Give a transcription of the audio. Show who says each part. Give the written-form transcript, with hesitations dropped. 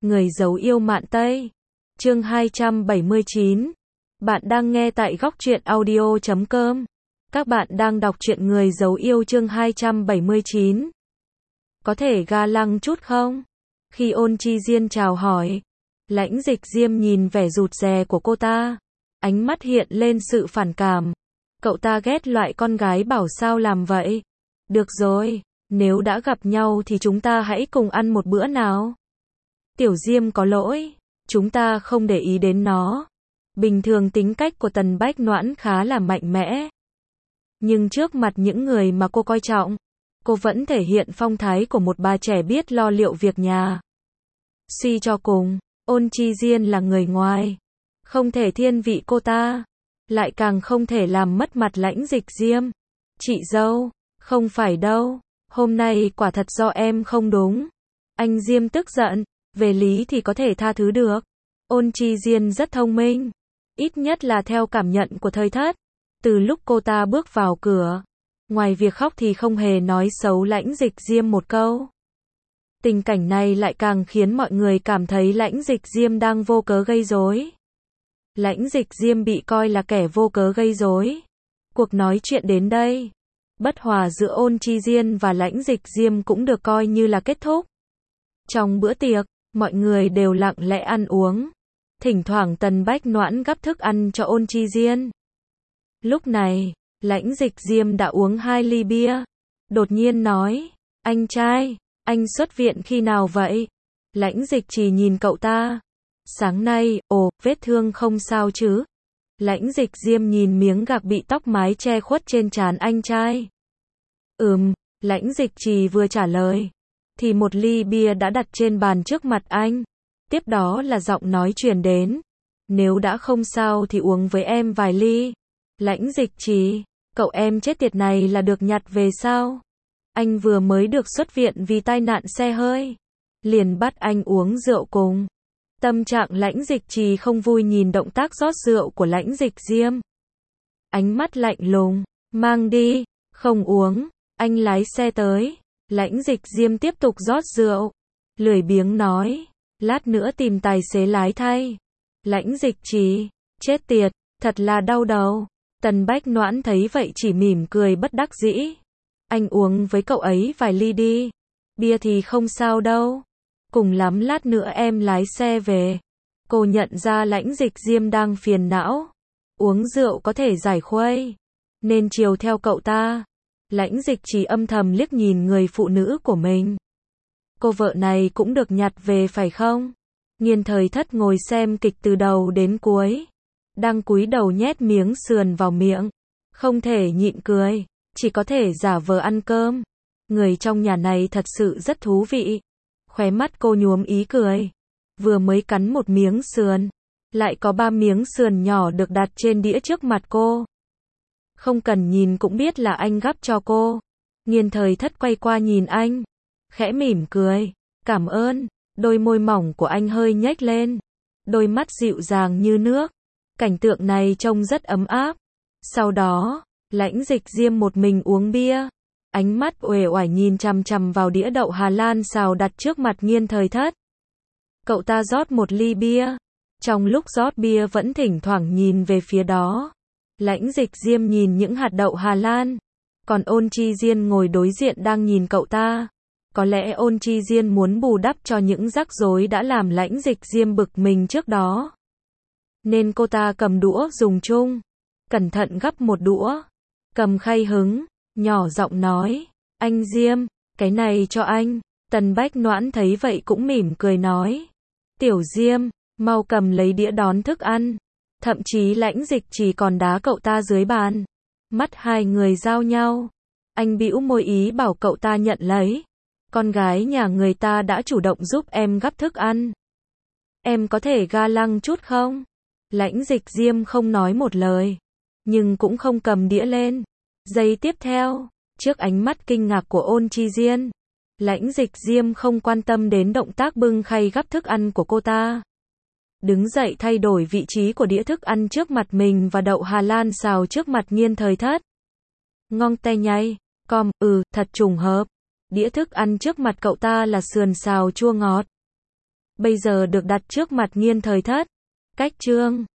Speaker 1: Người giấu yêu mạn Tây. Chương 279. Bạn đang nghe tại góc truyện audio.com. Các bạn đang đọc truyện Người giấu yêu chương 279. Có thể ga lăng chút không? Khi Ôn Chi Diên chào hỏi, Lãnh Dịch Diêm nhìn vẻ rụt rè của cô ta, ánh mắt hiện lên sự phản cảm. Cậu ta ghét loại con gái bảo sao làm vậy. Được rồi, nếu đã gặp nhau thì chúng ta hãy cùng ăn một bữa nào. Tiểu Diêm có lỗi, chúng ta không để ý đến nó. Bình thường tính cách của Tần Bách Noãn khá là mạnh mẽ. Nhưng trước mặt những người mà cô coi trọng, cô vẫn thể hiện phong thái của một bà trẻ biết lo liệu việc nhà. Suy cho cùng, Ôn Chi Diên là người ngoài, không thể thiên vị cô ta, lại càng không thể làm mất mặt Lãnh Dịch Diêm. Chị dâu, không phải đâu, hôm nay quả thật do em không đúng. Anh Diêm tức giận, về lý thì có thể tha thứ được. Ôn Chi Diên rất thông minh, ít nhất là theo cảm nhận của Thời Thất. Từ lúc cô ta bước vào cửa, ngoài việc khóc thì không hề nói xấu Lãnh Dịch Diêm một câu. Tình cảnh này lại càng khiến mọi người cảm thấy Lãnh Dịch Diêm đang vô cớ gây rối. Lãnh Dịch Diêm bị coi là kẻ vô cớ gây rối. Cuộc nói chuyện đến đây, bất hòa giữa Ôn Chi Diên và Lãnh Dịch Diêm cũng được coi như là kết thúc. Trong bữa tiệc, mọi người đều lặng lẽ ăn uống. Thỉnh thoảng Tần Bách Noãn gắp thức ăn cho Ôn Chi Diên. Lúc này, Lãnh Dịch Diêm đã uống 2 ly bia. Đột nhiên nói, anh trai, anh xuất viện khi nào vậy? Lãnh Dịch chỉ nhìn cậu ta. Sáng nay, vết thương không sao chứ? Lãnh Dịch Diêm nhìn miếng gạc bị tóc mái che khuất trên trán anh trai. Lãnh Dịch Trì vừa trả lời, thì một ly bia đã đặt trên bàn trước mặt anh. Tiếp đó là giọng nói truyền đến. Nếu đã không sao thì uống với em vài ly. Lãnh Dịch Trì, cậu em chết tiệt này là được nhặt về sao? Anh vừa mới được xuất viện vì tai nạn xe hơi, liền bắt anh uống rượu cùng. Tâm trạng Lãnh Dịch Trì không vui nhìn động tác rót rượu của Lãnh Dịch Diêm. Ánh mắt lạnh lùng, mang đi, không uống, anh lái xe tới. Lãnh Dịch Diêm tiếp tục rót rượu, lười biếng nói, lát nữa tìm tài xế lái thay. Lãnh Dịch Trì, chết tiệt, thật là đau đầu. Tần Bách Noãn thấy vậy chỉ mỉm cười bất đắc dĩ. Anh uống với cậu ấy vài ly đi, bia thì không sao đâu. Cùng lắm lát nữa em lái xe về. Cô nhận ra Lãnh Dịch Diêm đang phiền não. Uống rượu có thể giải khuây, nên chiều theo cậu ta. Lãnh Dịch Trì âm thầm liếc nhìn người phụ nữ của mình. Cô vợ này cũng được nhặt về phải không? Nghiên Thời Thất ngồi xem kịch từ đầu đến cuối, đang cúi đầu nhét miếng sườn vào miệng, không thể nhịn cười, chỉ có thể giả vờ ăn cơm. Người trong nhà này thật sự rất thú vị. Khóe mắt cô nhuốm ý cười. Vừa mới cắn một miếng sườn, lại có 3 miếng sườn nhỏ được đặt trên đĩa trước mặt cô. Không cần nhìn cũng biết là anh gắp cho cô. Nghiên Thời Thất quay qua nhìn anh, khẽ mỉm cười, cảm ơn. Đôi môi mỏng của anh hơi nhếch lên, đôi mắt dịu dàng như nước. Cảnh tượng này trông rất ấm áp. Sau đó, Lãnh Dịch Diêm một mình uống bia, ánh mắt uể oải nhìn chằm chằm vào đĩa đậu Hà Lan xào đặt trước mặt Nghiên Thời Thất. Cậu ta rót một ly bia, trong lúc rót bia vẫn thỉnh thoảng nhìn về phía đó. Lãnh Dịch Diêm nhìn những hạt đậu Hà Lan, còn Ôn Chi Diên ngồi đối diện đang nhìn cậu ta. Có lẽ Ôn Chi Diên muốn bù đắp cho những rắc rối đã làm Lãnh Dịch Diêm bực mình trước đó, nên cô ta cầm đũa dùng chung, cẩn thận gắp một đũa, cầm khay hứng, nhỏ giọng nói, anh Diêm, cái này cho anh. Tần Bách Noãn thấy vậy cũng mỉm cười nói, Tiểu Diêm, mau cầm lấy đĩa đón thức ăn. Thậm chí Lãnh Dịch chỉ còn đá cậu ta dưới bàn. Mắt hai người giao nhau, anh bĩu môi ý bảo cậu ta nhận lấy. Con gái nhà người ta đã chủ động giúp em gắp thức ăn, em có thể ga lăng chút không? Lãnh Dịch Diêm không nói một lời, nhưng cũng không cầm đĩa lên. Giây tiếp theo, trước ánh mắt kinh ngạc của Ôn Chi Diên, Lãnh Dịch Diêm không quan tâm đến động tác bưng khay gắp thức ăn của cô ta. Đứng dậy thay đổi vị trí của đĩa thức ăn trước mặt mình và đậu Hà Lan xào trước mặt Nghiên Thời Thất. Ngon te nhây, thật trùng hợp. Đĩa thức ăn trước mặt cậu ta là sườn xào chua ngọt. bây giờ được đặt trước mặt Nghiên Thời Thất. Cách chương